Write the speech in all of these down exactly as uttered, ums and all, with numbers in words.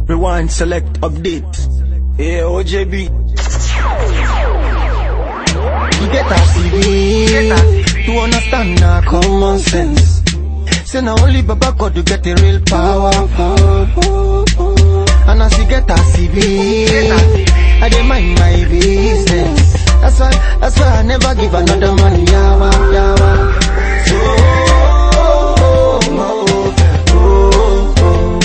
Rewind, select, update. Yeah, O J B. You get a C V to understand our common sense. Say now only Baba God to get the real power. And as you get a C V, I dey mind my business. That's why, that's why I never give another man yawa, yawa. So, oh, oh, oh, oh, oh,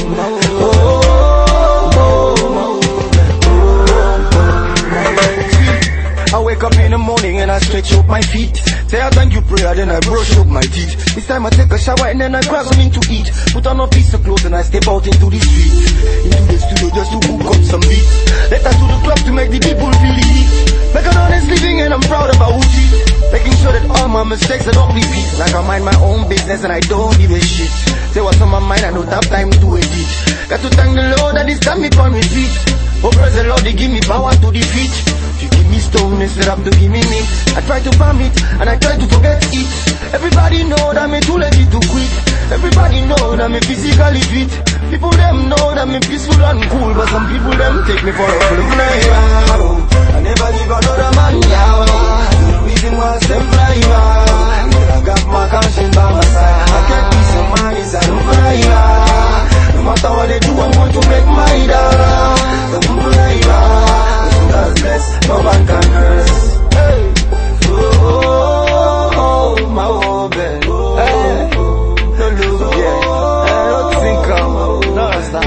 I wake up in the morning and I stretch out my feet. Say I thank you prayer, then I brush up my teeth. This time I take a shower and then I grab something to eat. Put on a piece of clothes and I step out into the street, into the studio just to cook up some beats. Let us to the club to make the people feel the heat. Make an honest living and I'm proud about it. Making sure that all my mistakes I don't repeat. Like I mind my own business and I don't give a shit. Say what's on my mind, I don't have time to edit. Got to thank the Lord that this time me on my feet. Oh praise the Lord, they give me power to defeat. You give me stone instead of to give me meat. I try to palm it and I try to forget it. Everybody know that me too lazy to quit. Everybody know that me physically fit. People them know that me peaceful and cool, but some people them take me for a fool. I never give another man yawa. The reason why I stay fly hard. I got my conscience by my side. I can't be some man inside of fly hard. No matter what they do, I'm going to make my dollar. The people fly hard. God's bless, no man can curse. Hey. Oh, oh, oh, my oh, baby. Hey. Don't look, yeah. Hey, don't think I'm, no, stop.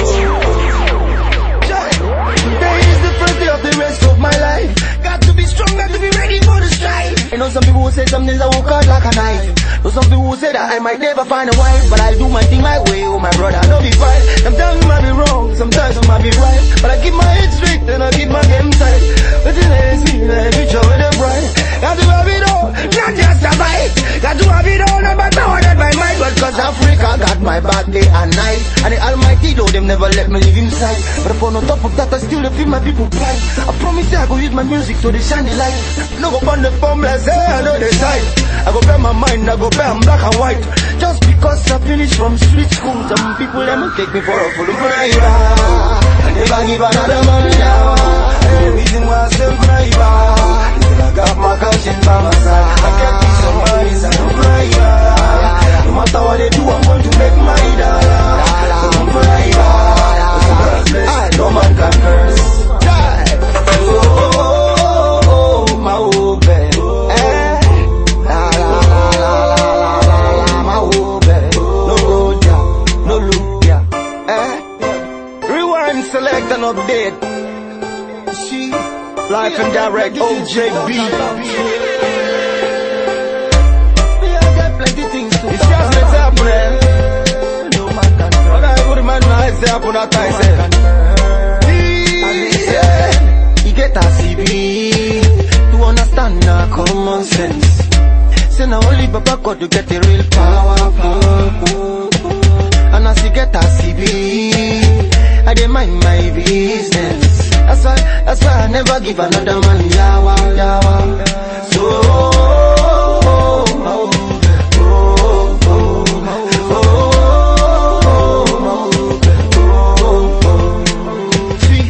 Today is the first day of the rest of my life. Got to be strong, got to be ready for the strife. I know some people will say some days I walk out like a knife. Know some people will say that I might never find a wife, but I'll do my thing my way, oh my brother, don't be fight. Sometimes I might be wrong, sometimes I might be right, but I keep my head straight and I keep my game tight. But you let see, let me show the bright. Got to have it all, not just survive. Got to have it all, no matter what that my mind. But cause Africa got my back day and night. And the Almighty though, them never let me live inside. But upon on top of that, I still feel my people pride. I promise you I go use my music so they shine the light. No go on the phone, let's say I know the side. I go bear my mind, I go bear I'm black and white. Just because I finished from street school, some people them take me for a fool. I never give another man yawa. The reason why I say fly I got my conscience by my side. I can't be some man inside of fly. No matter what they do, I'm going to make my dollar. So I'm fly hard. No man can curse. Oh, oh, oh, oh, my oh, baby. Select and update. She live and direct O J B. I got plenty things to do. It's just let's happen. No man can turn. Okay, put the man now. Let's happen that I said. You get a C V to understand our common sense. Say now only Baba God to get the real power, power. And as you get a C V, I dey mind my business. That's why, that's why I never give another man yawa, yawa. So, oh, oh, oh, oh, oh, oh, oh, oh, see.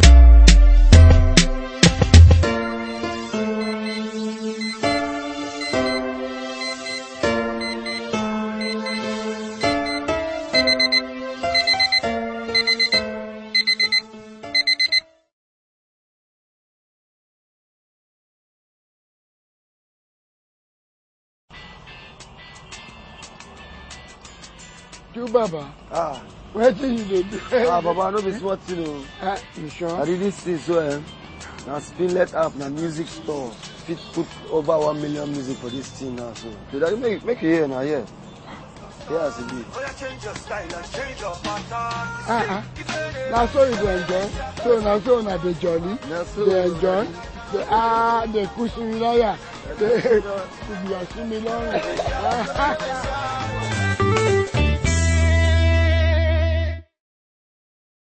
You Baba. Ah. Where did you do? Ah, Baba, no be smart, you know. Ah, you sure? I did this thing so, eh? Now spin let up, now music store. Fit put over one million music for this thing now, so. So that make make you hear now, yeah. Yes, indeed. Ah, ah. Now so you go enjoy. So now so now the journey. So they enjoy. They, ah, they push me there. They, they, they, they, they, they,